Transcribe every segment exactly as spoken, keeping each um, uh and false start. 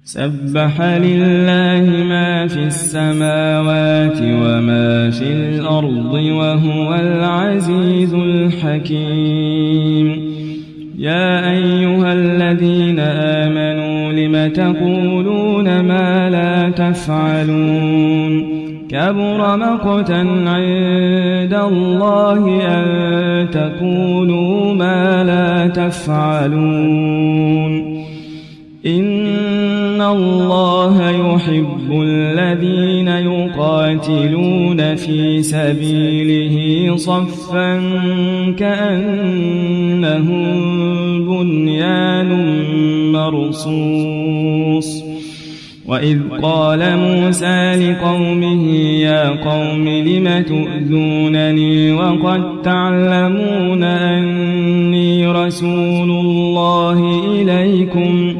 سبح لله ما في السماوات وما في الأرض وهو العزيز الحكيم. يا أيها الذين آمنوا لم تقولون ما لا تفعلون كبر مقتا عند الله أن تقولوا ما لا تفعلون. إن الله يحب الذين يقاتلون في سبيله صفا كأنهم بنيان مرصوص. وإذ قال موسى لقومه يا قوم لم تؤذونني وقد تعلمون أني رسول الله إليكم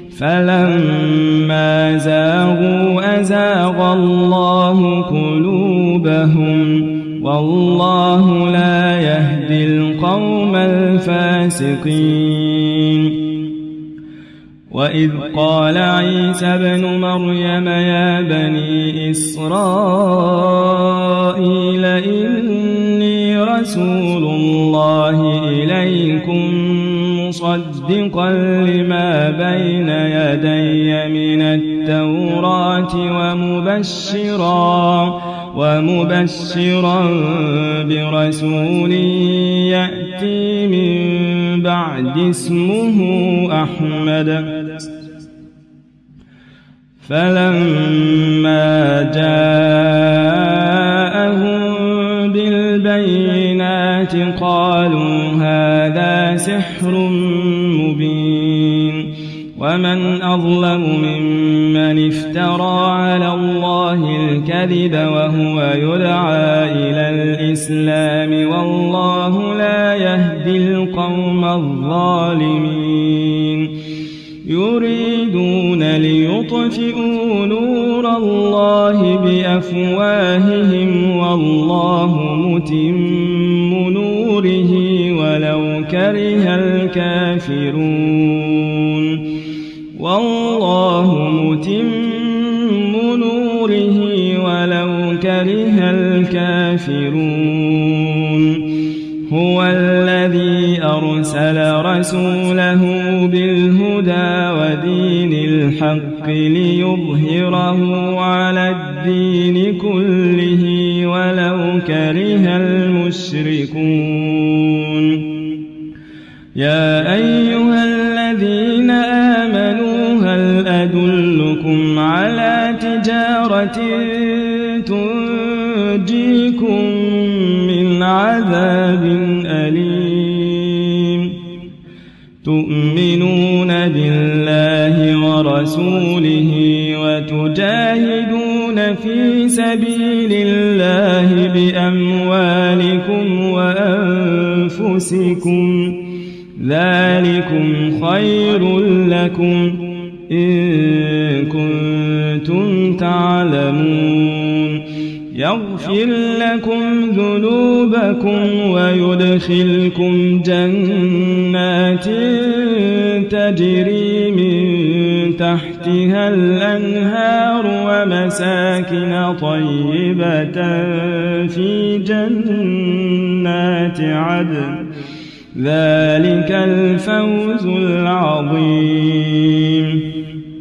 فلما زاغوا أزاغ الله قلوبهم والله لا يهدي القوم الفاسقين. وإذ قال عيسى ابن مريم يا بني إسرائيل إني رسول الله إليكم مصدقا لما بين يدي من التوراة ومبشرا ومبشرا برسول يأتي من بعد اسمه أحمد. فلما جاءهم بالبينات قالوا هذا سحر مبين. ومن أظلم ممن افترى على الله الكذب وهو يدعى إلى الإسلام والله لا يهدي القوم الظالمين. يريدون ليطفئوا نور الله بأفواههم والله متم نوره ولو كره الكافرون. والله متم نوره ولو كره الكافرون. هو الذي أرسل رسوله بالهدى ودين الحق ليظهره على الدين كله ولو كره المشركون. يا أيها الذين آمنوا هل أدلكم على تجارة تنجيكم من عذاب أليم. تؤمنون بالله ورسوله وتجاهدون في سبيل الله بأموالكم وأنفسكم ذلكم خير لكم إن كنتم تعلمون. يغفر لكم ذنوبكم ويدخلكم جنات تجري من تحتها الأنهار ومساكن طيبة في جنات عدن ذلك الفوز العظيم.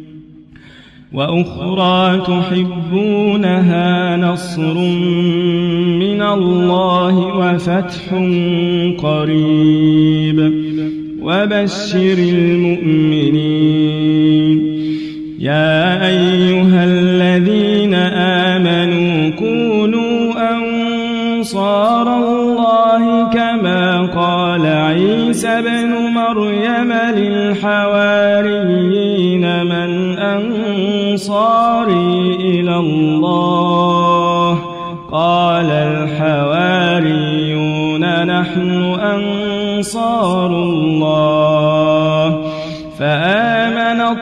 وأخرى تحبونها نصر من الله وفتح قريب وبشر المؤمنين. يا أيها الذين آمنوا كونوا أنصار الله كما قال عيسى ابن مريم للحواريين من أنصاري إلى الله قال الحواريون نحن أنصار الله. فآمنت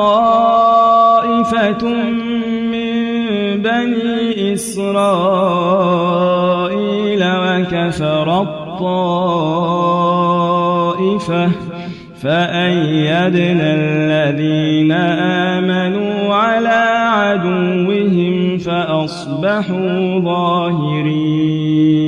طائفة من بني إسرائيل وكفرت طائفة فأيدنا الذين آمنوا عدوهم فأصبحوا ظاهرين.